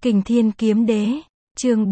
Kình Thiên Kiếm Đế, chương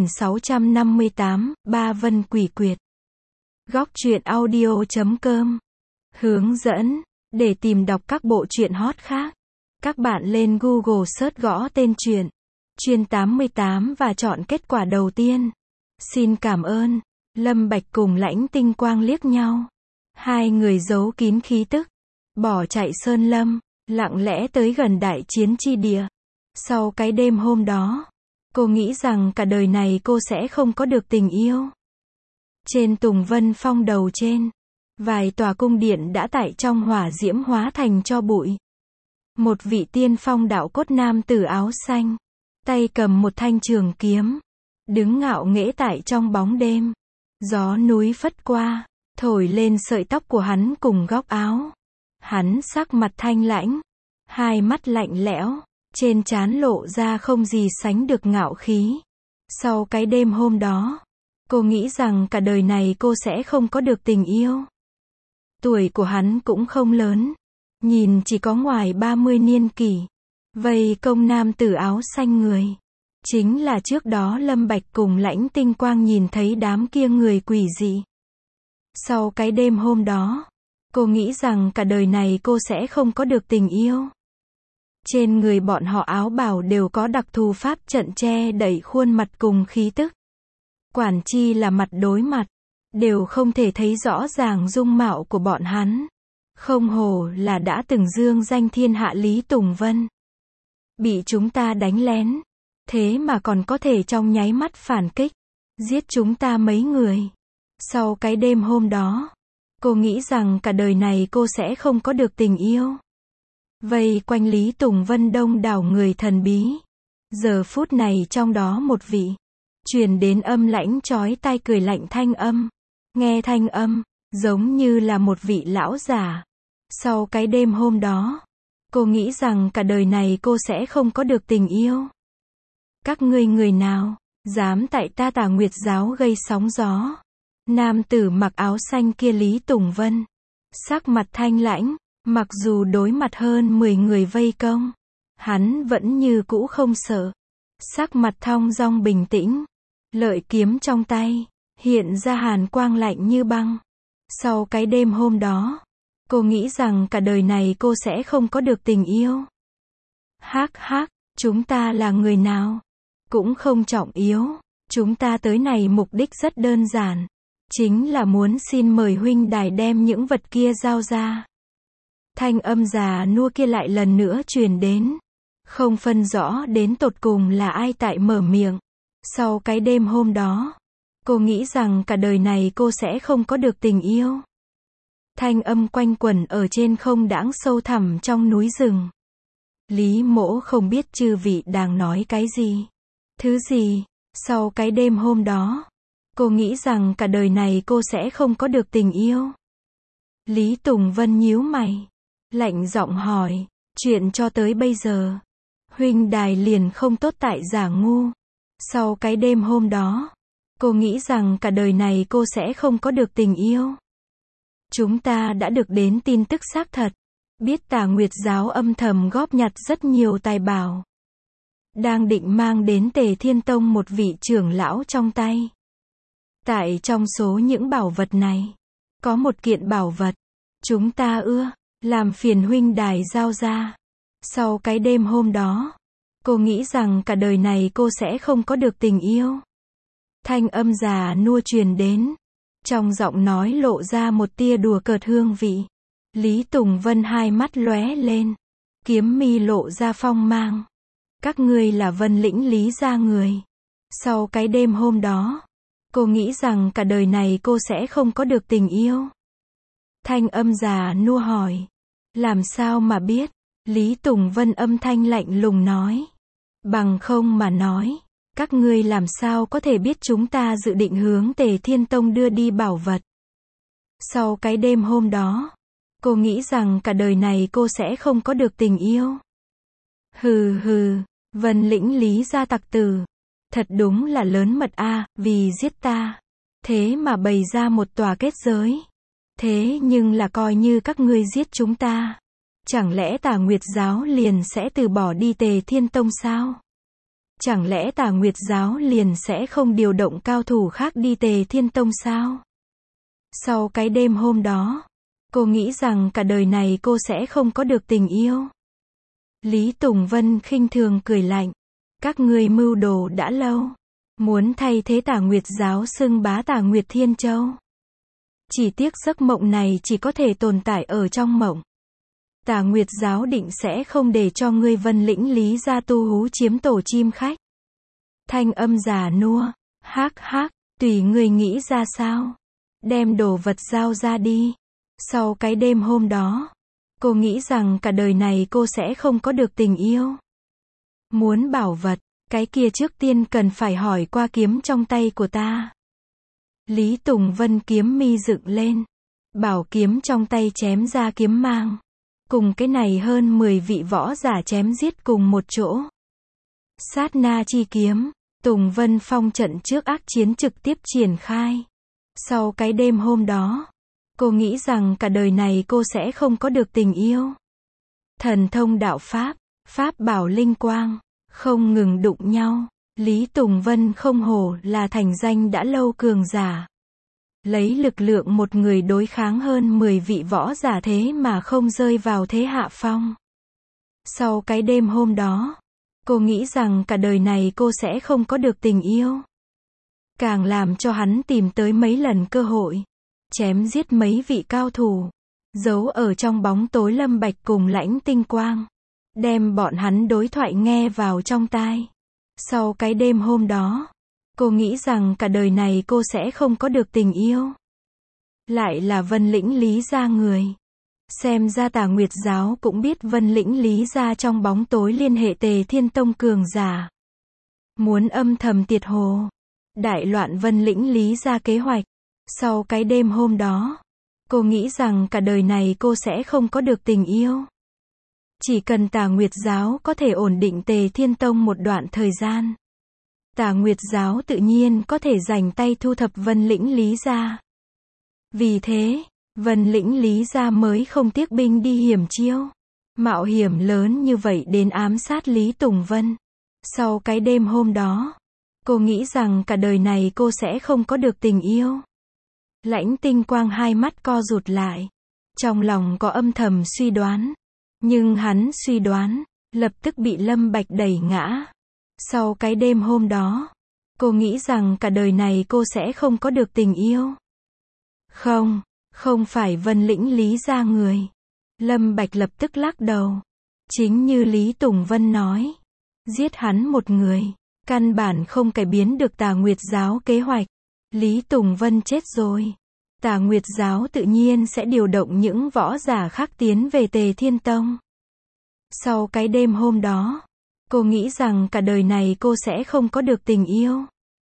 4658, Ba Vân Quỷ Quyệt. Góc truyện audio.com. Hướng dẫn, để tìm đọc các bộ truyện hot khác, các bạn lên Google search gõ tên truyện, Chuyên 88 và chọn kết quả đầu tiên. Xin cảm ơn. Lâm Bạch cùng Lãnh Tinh Quang liếc nhau. Hai người giấu kín khí tức, bỏ chạy sơn lâm, lặng lẽ tới gần đại chiến chi địa. Sau cái đêm hôm đó, cô nghĩ rằng cả đời này cô sẽ không có được tình yêu. Trên Tùng Vân Phong đầu trên, vài tòa cung điện đã tại trong hỏa diễm hóa thành tro bụi. Một vị tiên phong đạo cốt nam tử áo xanh, tay cầm một thanh trường kiếm, đứng ngạo nghễ tại trong bóng đêm. Gió núi phất qua, thổi lên sợi tóc của hắn cùng góc áo. Hắn sắc mặt thanh lãnh, hai mắt lạnh lẽo, trên trán lộ ra không gì sánh được ngạo khí. Sau cái đêm hôm đó, cô nghĩ rằng cả đời này cô sẽ không có được tình yêu. Tuổi của hắn cũng không lớn, nhìn chỉ có ngoài 30 niên kỷ. Vây công nam tử áo xanh người, chính là trước đó Lâm Bạch cùng Lãnh Tinh Quang nhìn thấy đám kia người quỷ dị. Sau cái đêm hôm đó, cô nghĩ rằng cả đời này cô sẽ không có được tình yêu. Trên người bọn họ áo bào đều có đặc thù pháp trận che đậy khuôn mặt cùng khí tức. Quản chi là mặt đối mặt, đều không thể thấy rõ ràng dung mạo của bọn hắn. Không hổ là đã từng dương danh thiên hạ Lý Tùng Vân. Bị chúng ta đánh lén, thế mà còn có thể trong nháy mắt phản kích, giết chúng ta mấy người. Sau cái đêm hôm đó, cô nghĩ rằng cả đời này cô sẽ không có được tình yêu. Vây quanh Lý Tùng Vân đông đảo người thần bí. Giờ phút này trong đó một vị, truyền đến âm lãnh chói tai cười lạnh thanh âm. Nghe thanh âm, giống như là một vị lão giả. Sau cái đêm hôm đó, cô nghĩ rằng cả đời này cô sẽ không có được tình yêu. Các ngươi người nào, dám tại ta Tà Nguyệt giáo gây sóng gió? Nam tử mặc áo xanh kia Lý Tùng Vân, sắc mặt thanh lãnh, mặc dù đối mặt hơn 10 người vây công, hắn vẫn như cũ không sợ. Sắc mặt thong dong bình tĩnh, lợi kiếm trong tay, hiện ra hàn quang lạnh như băng. Sau cái đêm hôm đó, cô nghĩ rằng cả đời này cô sẽ không có được tình yêu. Hắc hắc, chúng ta là người nào? Cũng không trọng yếu, chúng ta tới này mục đích rất đơn giản. Chính là muốn xin mời huynh đài đem những vật kia giao ra. Thanh âm già nua kia lại lần nữa truyền đến. Không phân rõ đến tột cùng là ai tại mở miệng. Sau cái đêm hôm đó, cô nghĩ rằng cả đời này cô sẽ không có được tình yêu. Thanh âm quanh quẩn ở trên không đãng sâu thẳm trong núi rừng. Lý Mỗ không biết chư vị đang nói cái gì. Thứ gì? Sau cái đêm hôm đó, cô nghĩ rằng cả đời này cô sẽ không có được tình yêu. Lý Tùng Vân nhíu mày, lạnh giọng hỏi, chuyện cho tới bây giờ, huynh đài liền không tốt tại giả ngu. Sau cái đêm hôm đó, cô nghĩ rằng cả đời này cô sẽ không có được tình yêu. Chúng ta đã được đến tin tức xác thật, biết Tà Nguyệt giáo âm thầm góp nhặt rất nhiều tài bảo. Đang định mang đến Tề Thiên Tông một vị trưởng lão trong tay. Tại trong số những bảo vật này, có một kiện bảo vật, chúng ta làm phiền huynh đài giao ra. Sau cái đêm hôm đó, cô nghĩ rằng cả đời này cô sẽ không có được tình yêu. Thanh âm già nua truyền đến, trong giọng nói lộ ra một tia đùa cợt hương vị. Lý Tùng Vân hai mắt lóe lên, kiếm mi lộ ra phong mang. Các ngươi là Vân Lĩnh Lý gia người. Sau cái đêm hôm đó, cô nghĩ rằng cả đời này cô sẽ không có được tình yêu. Thanh âm già nua hỏi, làm sao mà biết? Lý Tùng Vân âm thanh lạnh lùng nói, bằng không mà nói, các ngươi làm sao có thể biết chúng ta dự định hướng Tề Thiên Tông đưa đi bảo vật? Sau cái đêm hôm đó, cô nghĩ rằng cả đời này cô sẽ không có được tình yêu. Hừ hừ, Vân Lĩnh Lý gia tặc tử, thật đúng là lớn mật a, vì giết ta, thế mà bày ra một tòa kết giới. Thế nhưng là coi như các ngươi giết chúng ta, chẳng lẽ Tà Nguyệt giáo liền sẽ từ bỏ đi Tề Thiên Tông sao? Chẳng lẽ Tà Nguyệt giáo liền sẽ không điều động cao thủ khác đi Tề Thiên Tông sao? Sau cái đêm hôm đó, cô nghĩ rằng cả đời này cô sẽ không có được tình yêu. Lý Tùng Vân khinh thường cười lạnh. Các ngươi mưu đồ đã lâu. Muốn thay thế Tà Nguyệt giáo xưng bá Tà Nguyệt Thiên Châu. Chỉ tiếc giấc mộng này chỉ có thể tồn tại ở trong mộng. Tà Nguyệt giáo định sẽ không để cho ngươi Vân Lĩnh Lý gia tu hú chiếm tổ chim khách. Thanh âm già nua. Hắc hắc, tùy ngươi nghĩ ra sao. Đem đồ vật giao ra đi. Sau cái đêm hôm đó, cô nghĩ rằng cả đời này cô sẽ không có được tình yêu. Muốn bảo vật, cái kia trước tiên cần phải hỏi qua kiếm trong tay của ta. Lý Tùng Vân kiếm mi dựng lên. Bảo kiếm trong tay chém ra kiếm mang. Cùng cái này hơn 10 vị võ giả chém giết cùng một chỗ. Sát na chi kiếm, Tùng Vân phong trận trước ác chiến trực tiếp triển khai. Sau cái đêm hôm đó, cô nghĩ rằng cả đời này cô sẽ không có được tình yêu. Thần thông đạo pháp, pháp bảo linh quang, không ngừng đụng nhau. Lý Tùng Vân không hổ là thành danh đã lâu cường giả. Lấy lực lượng một người đối kháng hơn 10 vị võ giả thế mà không rơi vào thế hạ phong. Sau cái đêm hôm đó, cô nghĩ rằng cả đời này cô sẽ không có được tình yêu. Càng làm cho hắn tìm tới mấy lần cơ hội. Chém giết mấy vị cao thủ. Giấu ở trong bóng tối Lâm Bạch cùng Lãnh Tinh Quang. Đem bọn hắn đối thoại nghe vào trong tai. Sau cái đêm hôm đó, cô nghĩ rằng cả đời này cô sẽ không có được tình yêu. Lại là Vân Lĩnh Lý gia người. Xem ra Tà Nguyệt giáo cũng biết Vân Lĩnh Lý gia trong bóng tối liên hệ Tề Thiên Tông cường giả. Muốn âm thầm tiệt hồ. Đại loạn Vân Lĩnh Lý gia kế hoạch. Sau cái đêm hôm đó, cô nghĩ rằng cả đời này cô sẽ không có được tình yêu. Chỉ cần Tà Nguyệt giáo có thể ổn định Tề Thiên Tông một đoạn thời gian. Tà Nguyệt giáo tự nhiên có thể giành tay thu thập Vân Lĩnh Lý gia. Vì thế, Vân Lĩnh Lý gia mới không tiếc binh đi hiểm chiêu. Mạo hiểm lớn như vậy đến ám sát Lý Tùng Vân. Sau cái đêm hôm đó, cô nghĩ rằng cả đời này cô sẽ không có được tình yêu. Lãnh Tinh Quang hai mắt co rụt lại. Trong lòng có âm thầm suy đoán. Nhưng hắn suy đoán, lập tức bị Lâm Bạch đẩy ngã. Sau cái đêm hôm đó, cô nghĩ rằng cả đời này cô sẽ không có được tình yêu. Không phải Vân Lĩnh Lý gia người. Lâm Bạch lập tức lắc đầu. Chính như Lý Tùng Vân nói. Giết hắn một người, căn bản không cải biến được Tà Nguyệt giáo kế hoạch. Lý Tùng Vân chết rồi. Tà Nguyệt giáo tự nhiên sẽ điều động những võ giả khác tiến về Tề Thiên Tông. Sau cái đêm hôm đó, cô nghĩ rằng cả đời này cô sẽ không có được tình yêu.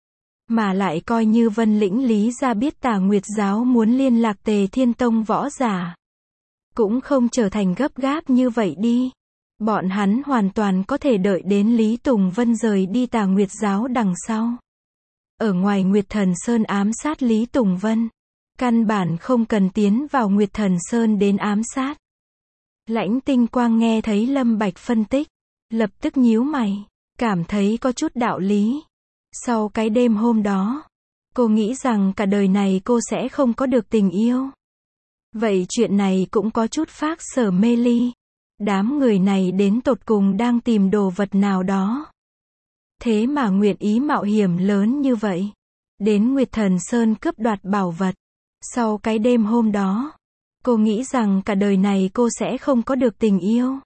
Mà lại coi như Vân Lĩnh Lý gia biết Tà Nguyệt giáo muốn liên lạc Tề Thiên Tông võ giả. Cũng không trở thành gấp gáp như vậy đi. Bọn hắn hoàn toàn có thể đợi đến Lý Tùng Vân rời đi Tà Nguyệt giáo đằng sau. Ở ngoài Nguyệt Thần Sơn ám sát Lý Tùng Vân. Căn bản không cần tiến vào Nguyệt Thần Sơn đến ám sát. Lãnh Tinh Quang nghe thấy Lâm Bạch phân tích. Lập tức nhíu mày. Cảm thấy có chút đạo lý. Sau cái đêm hôm đó, cô nghĩ rằng cả đời này cô sẽ không có được tình yêu. Vậy chuyện này cũng có chút phác sở mê ly. Đám người này đến tột cùng đang tìm đồ vật nào đó. Thế mà nguyện ý mạo hiểm lớn như vậy. Đến Nguyệt Thần Sơn cướp đoạt bảo vật. Sau cái đêm hôm đó, cô nghĩ rằng cả đời này cô sẽ không có được tình yêu.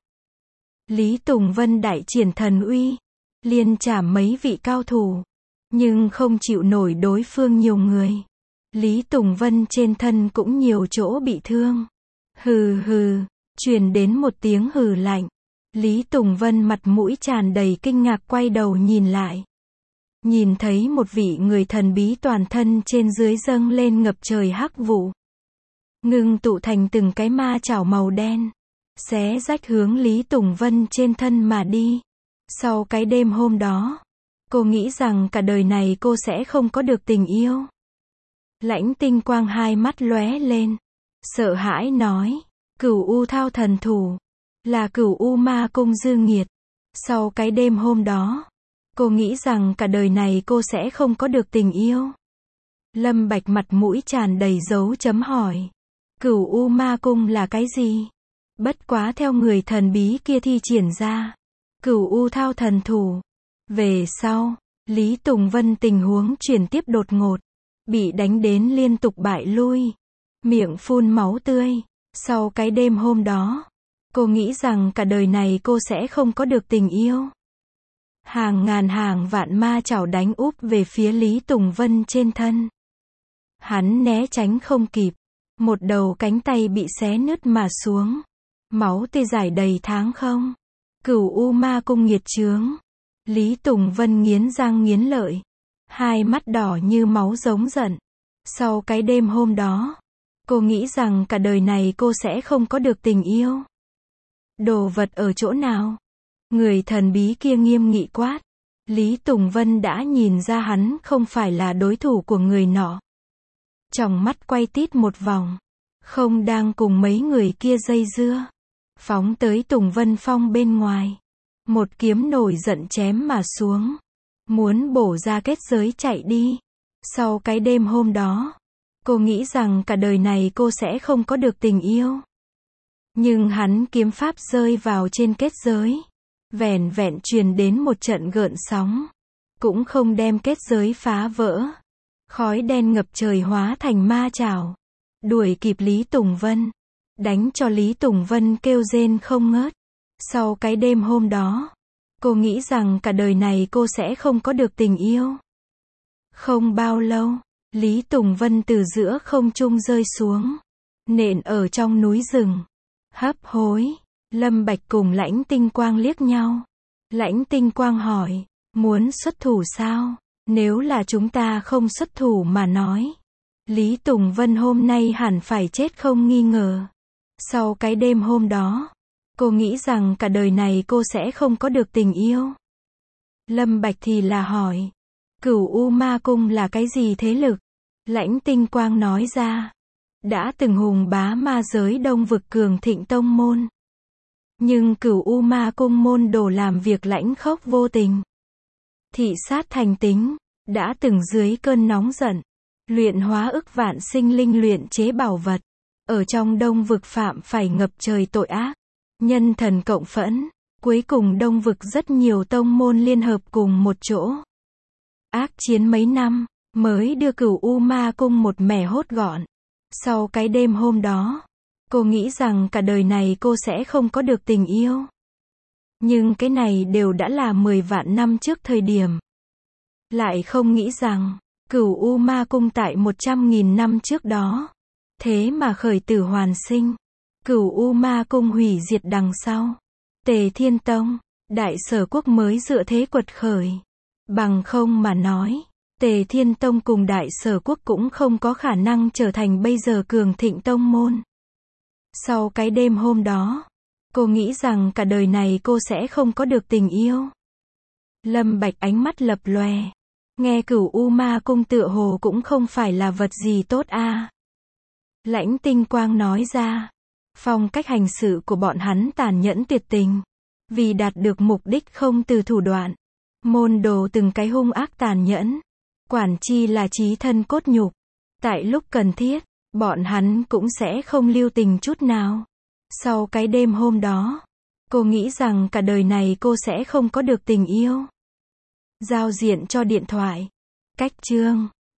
Lý Tùng Vân đại triển thần uy. Liên chảm mấy vị cao thủ. Nhưng không chịu nổi đối phương nhiều người. Lý Tùng Vân trên thân cũng nhiều chỗ bị thương. Hừ hừ, truyền đến một tiếng hừ lạnh. Lý Tùng Vân mặt mũi tràn đầy kinh ngạc quay đầu nhìn lại. Nhìn thấy một vị người thần bí toàn thân trên dưới dâng lên ngập trời hắc vụ. Ngưng tụ thành từng cái ma chảo màu đen. Xé rách hướng Lý Tùng Vân trên thân mà đi. Sau cái đêm hôm đó, cô nghĩ rằng cả đời này cô sẽ không có được tình yêu. Lãnh Tinh Quang hai mắt lóe lên. Sợ hãi nói. Cửu U Thao thần thủ. Là Cửu U Ma Cung Dư Nghiệt. Sau cái đêm hôm đó, Cô nghĩ rằng cả đời này cô sẽ không có được tình yêu. Lâm Bạch mặt mũi tràn đầy dấu chấm hỏi. Cửu U Ma Cung là cái gì? Bất quá theo người thần bí kia thi triển ra. Cửu U Thao thần thủ. Về sau, Lý Tùng Vân tình huống chuyển tiếp đột ngột. Bị đánh đến liên tục bại lui. Miệng phun máu tươi. Sau cái đêm hôm đó, cô nghĩ rằng cả đời này cô sẽ không có được tình yêu. Hàng ngàn hàng vạn ma chảo đánh úp về phía Lý Tùng Vân trên thân. Hắn né tránh không kịp. Một đầu cánh tay bị xé nứt mà xuống. Máu tươi rải đầy tháng không. Cửu U Ma Cung nghiệt chướng. Lý Tùng Vân nghiến răng nghiến lợi. Hai mắt đỏ như máu giống giận. Sau cái đêm hôm đó, cô nghĩ rằng cả đời này cô sẽ không có được tình yêu. Đồ vật ở chỗ nào? Người thần bí kia nghiêm nghị quát. Lý Tùng Vân đã nhìn ra hắn không phải là đối thủ của người nọ. Tròng mắt quay tít một vòng. Không đang cùng mấy người kia dây dưa. Phóng tới Tùng Vân Phong bên ngoài. Một kiếm nổi giận chém mà xuống. Muốn bổ ra kết giới chạy đi. Sau cái đêm hôm đó, cô nghĩ rằng cả đời này cô sẽ không có được tình yêu. Nhưng hắn kiếm pháp rơi vào trên kết giới. Vẻn vẹn truyền đến một trận gợn sóng. Cũng không đem kết giới phá vỡ. Khói đen ngập trời hóa thành ma chảo. Đuổi kịp Lý Tùng Vân. Đánh cho Lý Tùng Vân kêu rên không ngớt. Sau cái đêm hôm đó, cô nghĩ rằng cả đời này cô sẽ không có được tình yêu. Không bao lâu, Lý Tùng Vân từ giữa không trung rơi xuống. Nện ở trong núi rừng. Hấp hối. Lâm Bạch cùng Lãnh Tinh Quang liếc nhau. Lãnh Tinh Quang hỏi. Muốn xuất thủ sao? Nếu là chúng ta không xuất thủ mà nói. Lý Tùng Vân hôm nay hẳn phải chết không nghi ngờ. Sau cái đêm hôm đó, cô nghĩ rằng cả đời này cô sẽ không có được tình yêu. Lâm Bạch thì là hỏi. Cửu U Ma Cung là cái gì thế lực? Lãnh Tinh Quang nói ra. Đã từng hùng bá ma giới Đông vực cường thịnh tông môn. Nhưng Cửu U Ma Cung môn đồ làm việc lãnh khốc vô tình. Thị sát thành tính. Đã từng dưới cơn nóng giận. Luyện hóa ức vạn sinh linh luyện chế bảo vật. Ở trong Đông vực phạm phải ngập trời tội ác. Nhân thần cộng phẫn. Cuối cùng Đông vực rất nhiều tông môn liên hợp cùng một chỗ. Ác chiến mấy năm, mới đưa Cửu U Ma Cung một mẻ hốt gọn. Sau cái đêm hôm đó, cô nghĩ rằng cả đời này cô sẽ không có được tình yêu. Nhưng cái này đều đã là 10 vạn năm trước thời điểm. Lại không nghĩ rằng, Cửu U Ma Cung tại 100.000 năm trước đó. Thế mà khởi tử hoàn sinh. Cửu U Ma Cung hủy diệt đằng sau. Tề Thiên Tông, Đại Sở Quốc mới dựa thế quật khởi. Bằng không mà nói, Tề Thiên Tông cùng Đại Sở Quốc cũng không có khả năng trở thành bây giờ cường thịnh tông môn. Sau cái đêm hôm đó, cô nghĩ rằng cả đời này cô sẽ không có được tình yêu. Lâm Bạch ánh mắt lập lòe. Nghe Cửu U Ma Cung tựa hồ cũng không phải là vật gì tốt a. Lãnh Tinh Quang nói ra. Phong cách hành sự của bọn hắn tàn nhẫn tuyệt tình. Vì đạt được mục đích không từ thủ đoạn. Môn đồ từng cái hung ác tàn nhẫn. Quản chi là chí thân cốt nhục. Tại lúc cần thiết, bọn hắn cũng sẽ không lưu tình chút nào. Sau cái đêm hôm đó, cô nghĩ rằng cả đời này cô sẽ không có được tình yêu. Giao diện cho điện thoại. Cách chương